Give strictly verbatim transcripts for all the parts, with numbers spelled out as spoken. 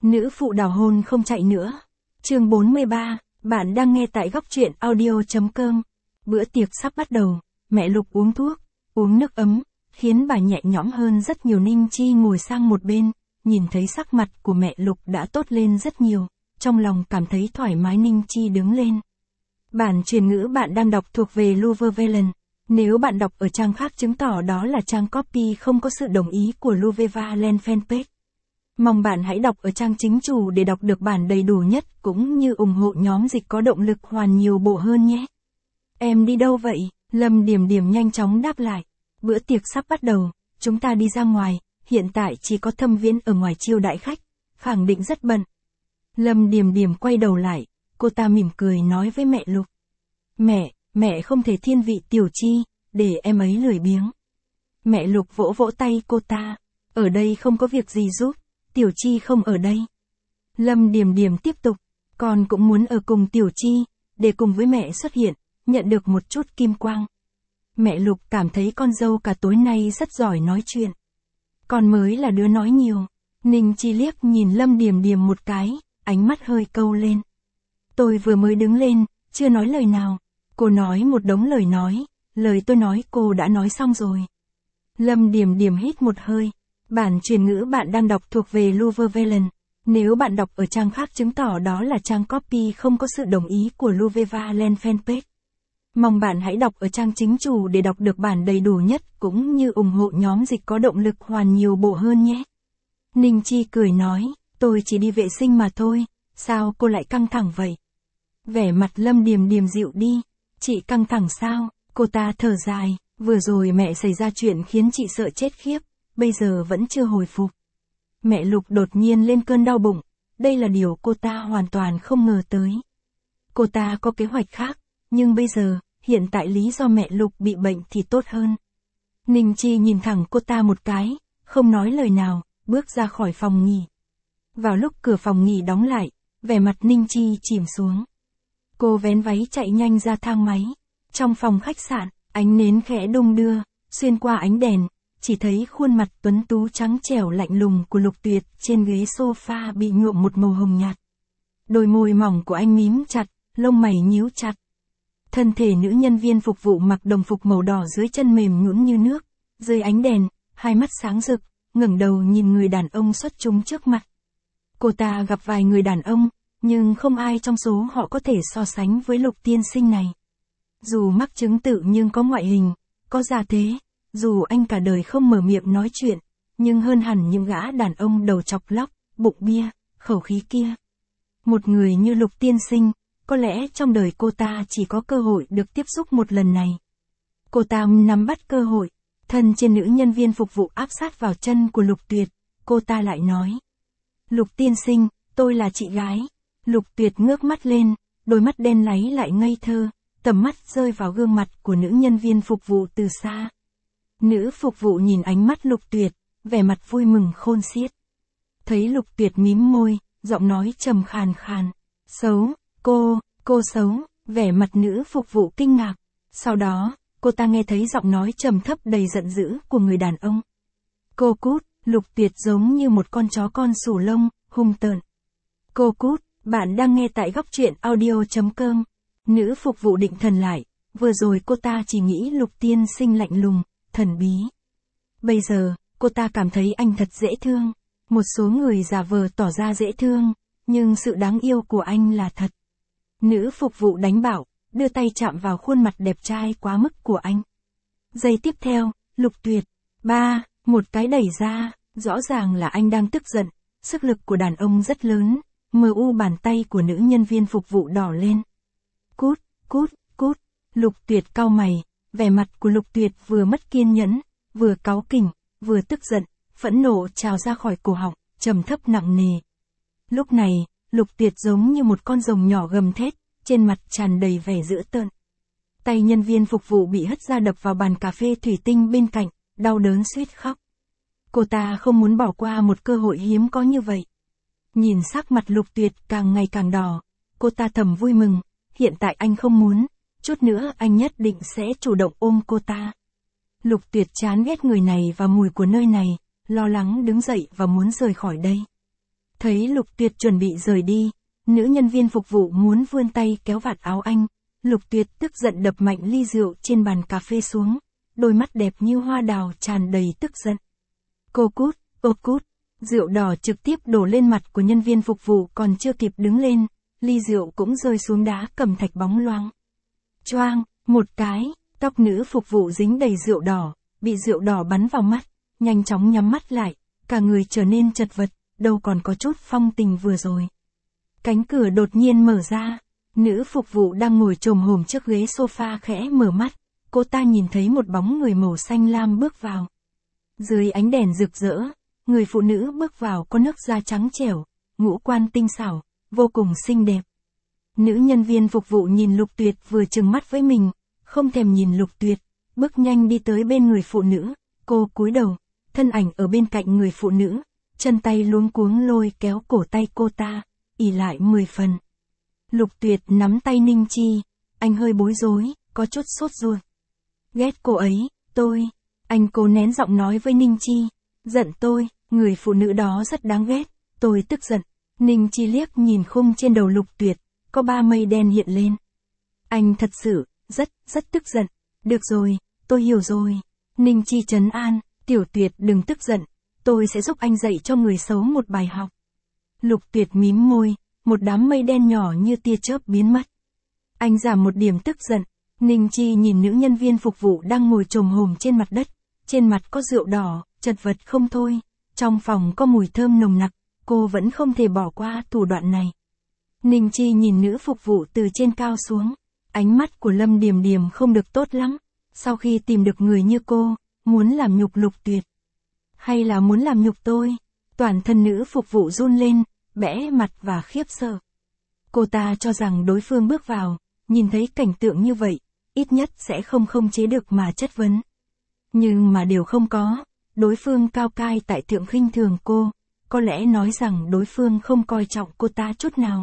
Nữ phụ đào hôn không chạy nữa. Chương bốn mươi ba, bạn đang nghe tại góc truyện audio chấm com. Bữa tiệc sắp bắt đầu, mẹ Lục uống thuốc, uống nước ấm, khiến bà nhẹ nhõm hơn rất nhiều. Ninh Chi ngồi sang một bên, nhìn thấy sắc mặt của mẹ Lục đã tốt lên rất nhiều, trong lòng cảm thấy thoải mái. Ninh Chi đứng lên. Bản truyền ngữ bạn đang đọc thuộc về Luvervalen. Nếu bạn đọc ở trang khác chứng tỏ đó là trang copy không có sự đồng ý của Luvervalen fanpage. Mong bạn hãy đọc ở trang chính chủ để đọc được bản đầy đủ nhất cũng như ủng hộ nhóm dịch có động lực hoàn nhiều bộ hơn nhé. Em đi đâu vậy? Lâm Điểm Điểm nhanh chóng đáp lại. Bữa tiệc sắp bắt đầu, chúng ta đi ra ngoài, hiện tại chỉ có Thâm Viễn ở ngoài chiêu đãi khách, khẳng định rất bận. Lâm Điểm Điểm quay đầu lại, cô ta mỉm cười nói với mẹ Lục. Mẹ, mẹ không thể thiên vị Tiểu Chi, để em ấy lười biếng. Mẹ Lục vỗ vỗ tay cô ta, ở đây không có việc gì giúp, Tiểu Chi không ở đây. Lâm Điểm Điểm tiếp tục, con cũng muốn ở cùng Tiểu Chi, để cùng với mẹ xuất hiện, nhận được một chút kim quang. Mẹ Lục cảm thấy con dâu cả tối nay rất giỏi nói chuyện. Con mới là đứa nói nhiều. Ninh Chi liếc nhìn Lâm Điểm Điểm một cái, ánh mắt hơi câu lên. Tôi vừa mới đứng lên, chưa nói lời nào. Cô nói một đống lời nói, lời tôi nói cô đã nói xong rồi. Lâm Điểm Điểm hít một hơi. Bản truyền ngữ bạn đang đọc thuộc về Luvervalen. Nếu bạn đọc ở trang khác chứng tỏ đó là trang copy không có sự đồng ý của Luvervalen fanpage. Mong bạn hãy đọc ở trang chính chủ để đọc được bản đầy đủ nhất cũng như ủng hộ nhóm dịch có động lực hoàn nhiều bộ hơn nhé. Ninh Chi cười nói, tôi chỉ đi vệ sinh mà thôi, sao cô lại căng thẳng vậy? Vẻ mặt Lâm Điểm Điểm dịu đi, chị căng thẳng sao? Cô ta thở dài, vừa rồi mẹ xảy ra chuyện khiến chị sợ chết khiếp, bây giờ vẫn chưa hồi phục. Mẹ Lục đột nhiên lên cơn đau bụng, đây là điều cô ta hoàn toàn không ngờ tới. Cô ta có kế hoạch khác, nhưng bây giờ, hiện tại lý do mẹ Lục bị bệnh thì tốt hơn. Ninh Chi nhìn thẳng cô ta một cái, không nói lời nào, bước ra khỏi phòng nghỉ. Vào lúc cửa phòng nghỉ đóng lại, vẻ mặt Ninh Chi chìm xuống. Cô vén váy chạy nhanh ra thang máy. Trong phòng khách sạn, ánh nến khẽ đung đưa, xuyên qua ánh đèn, chỉ thấy khuôn mặt tuấn tú trắng trẻo lạnh lùng của Lục Tuyệt trên ghế sofa bị nhuộm một màu hồng nhạt. Đôi môi mỏng của anh mím chặt, lông mày nhíu chặt. Thân thể nữ nhân viên phục vụ mặc đồng phục màu đỏ dưới chân mềm nhũn như nước, dưới ánh đèn, hai mắt sáng rực, ngẩng đầu nhìn người đàn ông xuất chúng trước mặt. Cô ta gặp vài người đàn ông, nhưng không ai trong số họ có thể so sánh với Lục tiên sinh này. Dù mắc chứng tự nhưng có ngoại hình, có gia thế, dù anh cả đời không mở miệng nói chuyện, nhưng hơn hẳn những gã đàn ông đầu chọc lóc, bụng bia, khẩu khí kia. Một người như Lục tiên sinh, có lẽ trong đời cô ta chỉ có cơ hội được tiếp xúc một lần này. Cô ta nắm bắt cơ hội, thân trên nữ nhân viên phục vụ áp sát vào chân của Lục Tuyệt, cô ta lại nói. Lục tiên sinh, tôi là chị gái. Lục Tuyệt ngước mắt lên, đôi mắt đen láy lại ngây thơ, tầm mắt rơi vào gương mặt của nữ nhân viên phục vụ từ xa. Nữ phục vụ nhìn ánh mắt Lục Tuyệt, vẻ mặt vui mừng khôn xiết. Thấy Lục Tuyệt mím môi, giọng nói trầm khàn khàn. Xấu, cô, cô xấu, vẻ mặt nữ phục vụ kinh ngạc. Sau đó, cô ta nghe thấy giọng nói trầm thấp đầy giận dữ của người đàn ông. Cô cút, Lục Tuyệt giống như một con chó con sù lông, hung tợn. Cô cút, bạn đang nghe tại góc truyện audio chấm com. Nữ phục vụ định thần lại, vừa rồi cô ta chỉ nghĩ Lục tiên sinh lạnh lùng, thần bí. Bây giờ, cô ta cảm thấy anh thật dễ thương. Một số người giả vờ tỏ ra dễ thương, nhưng sự đáng yêu của anh là thật. Nữ phục vụ đánh bảo, đưa tay chạm vào khuôn mặt đẹp trai quá mức của anh. Giây tiếp theo, Lục Tuyệt, ba, một cái đẩy ra, rõ ràng là anh đang tức giận, sức lực của đàn ông rất lớn, mờ u bàn tay của nữ nhân viên phục vụ đỏ lên. Cút, cút, cút, Lục Tuyệt cau mày, vẻ mặt của Lục Tuyệt vừa mất kiên nhẫn, vừa cáu kỉnh, vừa tức giận, phẫn nộ trào ra khỏi cổ họng, trầm thấp nặng nề. Lúc này, Lục Tuyệt giống như một con rồng nhỏ gầm thét, trên mặt tràn đầy vẻ dữ tợn. Tay nhân viên phục vụ bị hất ra đập vào bàn cà phê thủy tinh bên cạnh, đau đớn suýt khóc. Cô ta không muốn bỏ qua một cơ hội hiếm có như vậy. Nhìn sắc mặt Lục Tuyệt càng ngày càng đỏ, cô ta thầm vui mừng, hiện tại anh không muốn, chút nữa anh nhất định sẽ chủ động ôm cô ta. Lục Tuyệt chán ghét người này và mùi của nơi này, lo lắng đứng dậy và muốn rời khỏi đây. Thấy Lục Tuyệt chuẩn bị rời đi, nữ nhân viên phục vụ muốn vươn tay kéo vạt áo anh, Lục Tuyệt tức giận đập mạnh ly rượu trên bàn cà phê xuống, đôi mắt đẹp như hoa đào tràn đầy tức giận. Cô cút, ô cút, rượu đỏ trực tiếp đổ lên mặt của nhân viên phục vụ còn chưa kịp đứng lên, ly rượu cũng rơi xuống đá cẩm thạch bóng loáng. Choang, một cái, tóc nữ phục vụ dính đầy rượu đỏ, bị rượu đỏ bắn vào mắt, nhanh chóng nhắm mắt lại, cả người trở nên chật vật, đâu còn có chút phong tình vừa rồi. Cánh cửa đột nhiên mở ra, nữ phục vụ đang ngồi chồm hổm trước ghế sofa khẽ mở mắt, cô ta nhìn thấy một bóng người màu xanh lam bước vào. Dưới ánh đèn rực rỡ, người phụ nữ bước vào có nước da trắng trẻo, ngũ quan tinh xảo, vô cùng xinh đẹp. Nữ nhân viên phục vụ nhìn Lục Tuyệt vừa trừng mắt với mình, không thèm nhìn Lục Tuyệt, bước nhanh đi tới bên người phụ nữ, cô cúi đầu, thân ảnh ở bên cạnh người phụ nữ, chân tay luống cuống lôi kéo cổ tay cô ta, ỉ lại mười phần. Lục Tuyệt nắm tay Ninh Chi, anh hơi bối rối, có chút sốt ruột. Ghét cô ấy, tôi, anh cố nén giọng nói với Ninh Chi, giận tôi, người phụ nữ đó rất đáng ghét, tôi tức giận. Ninh Chi liếc nhìn khung trên đầu Lục Tuyệt, có ba mây đen hiện lên. Anh thật sự, rất, rất tức giận. Được rồi, tôi hiểu rồi. Ninh Chi trấn an, Tiểu Tuyệt đừng tức giận, tôi sẽ giúp anh dạy cho người xấu một bài học. Lục Tuyệt mím môi, một đám mây đen nhỏ như tia chớp biến mất. Anh giảm một điểm tức giận. Ninh Chi nhìn nữ nhân viên phục vụ đang ngồi chồm hổm trên mặt đất, trên mặt có rượu đỏ, chật vật không thôi, trong phòng có mùi thơm nồng nặc, cô vẫn không thể bỏ qua thủ đoạn này. Ninh Chi nhìn nữ phục vụ từ trên cao xuống, ánh mắt của Lâm Điềm Điềm không được tốt lắm, sau khi tìm được người như cô, muốn làm nhục Lục Tuyệt. Hay là muốn làm nhục tôi? Toàn thân nữ phục vụ run lên, bẽ mặt và khiếp sợ. Cô ta cho rằng đối phương bước vào, nhìn thấy cảnh tượng như vậy, ít nhất sẽ không không chế được mà chất vấn. Nhưng mà điều không có, đối phương cao cai tại thượng khinh thường cô, có lẽ nói rằng đối phương không coi trọng cô ta chút nào.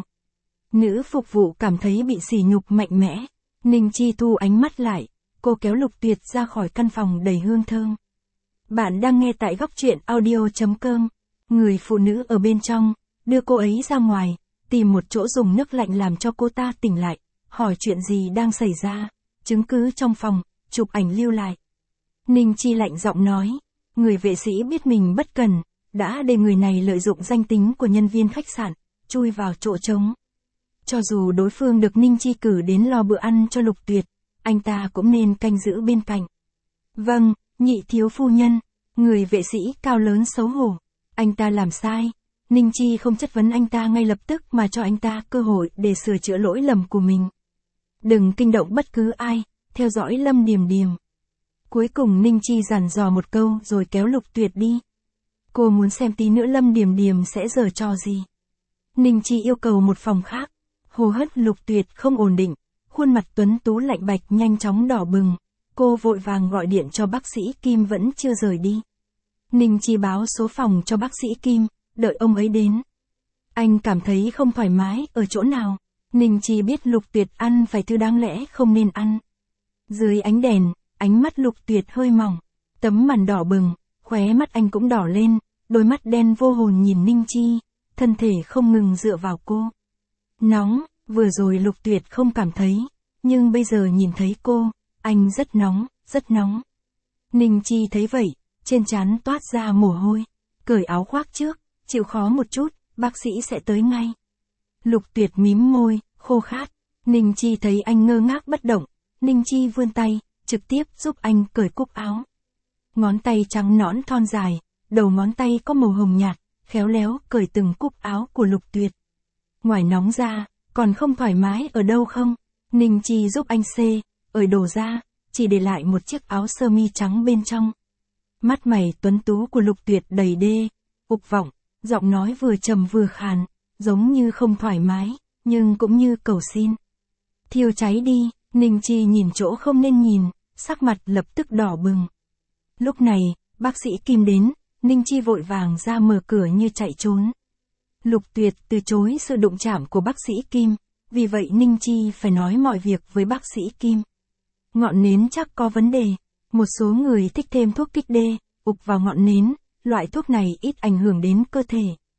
Nữ phục vụ cảm thấy bị sỉ nhục mạnh mẽ, Ninh Chi thu ánh mắt lại, cô kéo Lục Tuyệt ra khỏi căn phòng đầy hương thơm. Bạn đang nghe tại góc truyện audio chấm com, người phụ nữ ở bên trong, đưa cô ấy ra ngoài, tìm một chỗ dùng nước lạnh làm cho cô ta tỉnh lại, hỏi chuyện gì đang xảy ra, chứng cứ trong phòng, chụp ảnh lưu lại. Ninh Chi lạnh giọng nói, người vệ sĩ biết mình bất cần, đã để người này lợi dụng danh tính của nhân viên khách sạn, chui vào chỗ trống. Cho dù đối phương được Ninh Chi cử đến lo bữa ăn cho Lục Tuyệt, anh ta cũng nên canh giữ bên cạnh. Vâng, nhị thiếu phu nhân, người vệ sĩ cao lớn xấu hổ, anh ta làm sai. Ninh Chi không chất vấn anh ta ngay lập tức mà cho anh ta cơ hội để sửa chữa lỗi lầm của mình. Đừng kinh động bất cứ ai, theo dõi Lâm Điềm Điềm. Cuối cùng Ninh Chi dặn dò một câu rồi kéo Lục Tuyệt đi. Cô muốn xem tí nữa Lâm Điềm Điềm sẽ giở trò gì. Ninh Chi yêu cầu một phòng khác. Hô hấp Lục Tuyệt không ổn định, khuôn mặt tuấn tú lạnh bạch nhanh chóng đỏ bừng. Cô vội vàng gọi điện cho bác sĩ Kim vẫn chưa rời đi. Ninh Chi báo số phòng cho bác sĩ Kim, đợi ông ấy đến. Anh cảm thấy không thoải mái ở chỗ nào. Ninh Chi biết Lục Tuyệt ăn phải thứ đáng lẽ không nên ăn. Dưới ánh đèn, ánh mắt Lục Tuyệt hơi mỏng, tấm màn đỏ bừng, khóe mắt anh cũng đỏ lên, đôi mắt đen vô hồn nhìn Ninh Chi, thân thể không ngừng dựa vào cô. Nóng, vừa rồi Lục Tuyệt không cảm thấy, nhưng bây giờ nhìn thấy cô, anh rất nóng, rất nóng. Ninh Chi thấy vậy, trên trán toát ra mồ hôi, cởi áo khoác trước, chịu khó một chút, bác sĩ sẽ tới ngay. Lục Tuyệt mím môi, khô khát, Ninh Chi thấy anh ngơ ngác bất động, Ninh Chi vươn tay, trực tiếp giúp anh cởi cúc áo. Ngón tay trắng nõn thon dài, đầu ngón tay có màu hồng nhạt, khéo léo cởi từng cúc áo của Lục Tuyệt. Ngoài nóng ra, còn không thoải mái ở đâu không? Ninh Chi giúp anh xê, ởi đồ ra, chỉ để lại một chiếc áo sơ mi trắng bên trong. Mắt mày tuấn tú của Lục Tuyệt đầy đê, ục vọng, giọng nói vừa trầm vừa khàn, giống như không thoải mái, nhưng cũng như cầu xin. Thiêu cháy đi, Ninh Chi nhìn chỗ không nên nhìn, sắc mặt lập tức đỏ bừng. Lúc này, bác sĩ Kim đến, Ninh Chi vội vàng ra mở cửa như chạy trốn. Lục Tuyệt từ chối sự đụng chạm của bác sĩ Kim, vì vậy Ninh Chi phải nói mọi việc với bác sĩ Kim. Ngọn nến chắc có vấn đề, một số người thích thêm thuốc kích đê, ục vào ngọn nến, loại thuốc này ít ảnh hưởng đến cơ thể.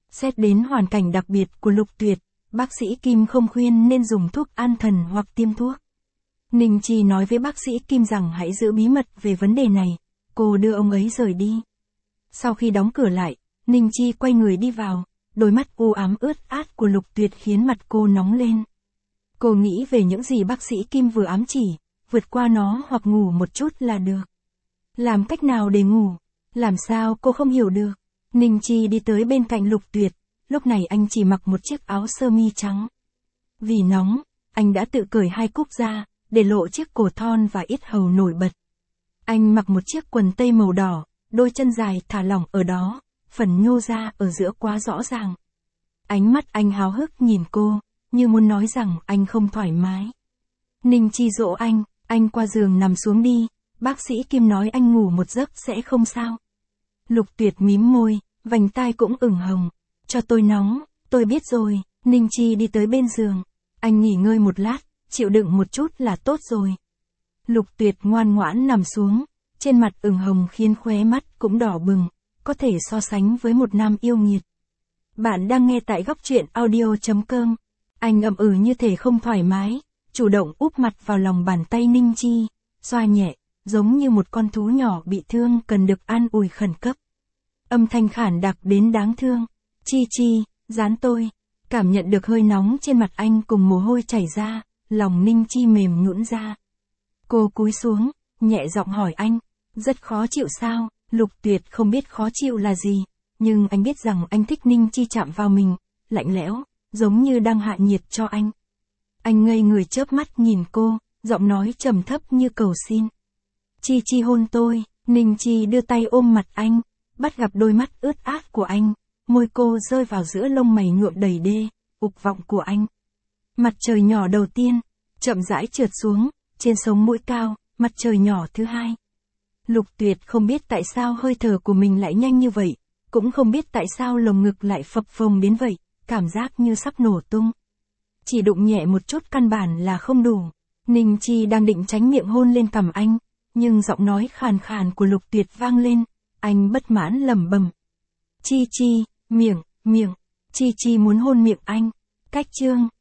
Xét đến hoàn cảnh đặc biệt của Lục Tuyệt, bác sĩ Kim không khuyên nên dùng thuốc an thần hoặc tiêm thuốc. Ninh Chi nói với bác sĩ Kim rằng hãy giữ bí mật về vấn đề này, cô đưa ông ấy rời đi. Sau khi đóng cửa lại, Ninh Chi quay người đi vào, đôi mắt u ám ướt át của Lục Tuyệt khiến mặt cô nóng lên. Cô nghĩ về những gì bác sĩ Kim vừa ám chỉ, vượt qua nó hoặc ngủ một chút là được. Làm cách nào để ngủ? Làm sao cô không hiểu được? Ninh Chi đi tới bên cạnh Lục Tuyệt, lúc này anh chỉ mặc một chiếc áo sơ mi trắng. Vì nóng, anh đã tự cởi hai cúc ra, để lộ chiếc cổ thon và yết hầu nổi bật. Anh mặc một chiếc quần tây màu đỏ, đôi chân dài thả lỏng ở đó, phần nhô ra ở giữa quá rõ ràng. Ánh mắt anh háo hức nhìn cô, như muốn nói rằng anh không thoải mái. Ninh Chi dỗ anh, anh qua giường nằm xuống đi, bác sĩ Kim nói anh ngủ một giấc sẽ không sao. Lục Tuyệt mím môi, vành tai cũng ửng hồng. Cho tôi nóng, tôi biết rồi. Ninh Chi đi tới bên giường. Anh nghỉ ngơi một lát, chịu đựng một chút là tốt rồi. Lục Tuyệt ngoan ngoãn nằm xuống, trên mặt ửng hồng khiến khóe mắt cũng đỏ bừng, có thể so sánh với một nam yêu nghiệt. Bạn đang nghe tại góc truyện audio chấm com. Anh ậm ừ như thể không thoải mái, chủ động úp mặt vào lòng bàn tay Ninh Chi, xoa nhẹ, giống như một con thú nhỏ bị thương cần được an ủi khẩn cấp. Âm thanh khản đặc đến đáng thương. Chi Chi, dán tôi. Cảm nhận được hơi nóng trên mặt anh cùng mồ hôi chảy ra, lòng Ninh Chi mềm nhũn ra. Cô cúi xuống, nhẹ giọng hỏi anh, rất khó chịu sao? Lục Tuyệt không biết khó chịu là gì, nhưng anh biết rằng anh thích Ninh Chi chạm vào mình, lạnh lẽo, giống như đang hạ nhiệt cho anh. Anh ngây người chớp mắt nhìn cô, giọng nói trầm thấp như cầu xin. Chi Chi hôn tôi. Ninh Chi đưa tay ôm mặt anh, bắt gặp đôi mắt ướt át của anh, môi cô rơi vào giữa lông mày nhuộm đầy đê, ục vọng của anh. Mặt trời nhỏ đầu tiên, chậm rãi trượt xuống, trên sống mũi cao, mặt trời nhỏ thứ hai. Lục Tuyệt không biết tại sao hơi thở của mình lại nhanh như vậy, cũng không biết tại sao lồng ngực lại phập phồng đến vậy, cảm giác như sắp nổ tung. Chỉ đụng nhẹ một chút căn bản là không đủ. Ninh Chi đang định tránh miệng hôn lên cằm anh, nhưng giọng nói khàn khàn của Lục Tuyệt vang lên, anh bất mãn lẩm bẩm. Chi Chi, miệng, miệng, Chi Chi muốn hôn miệng anh. Cách chương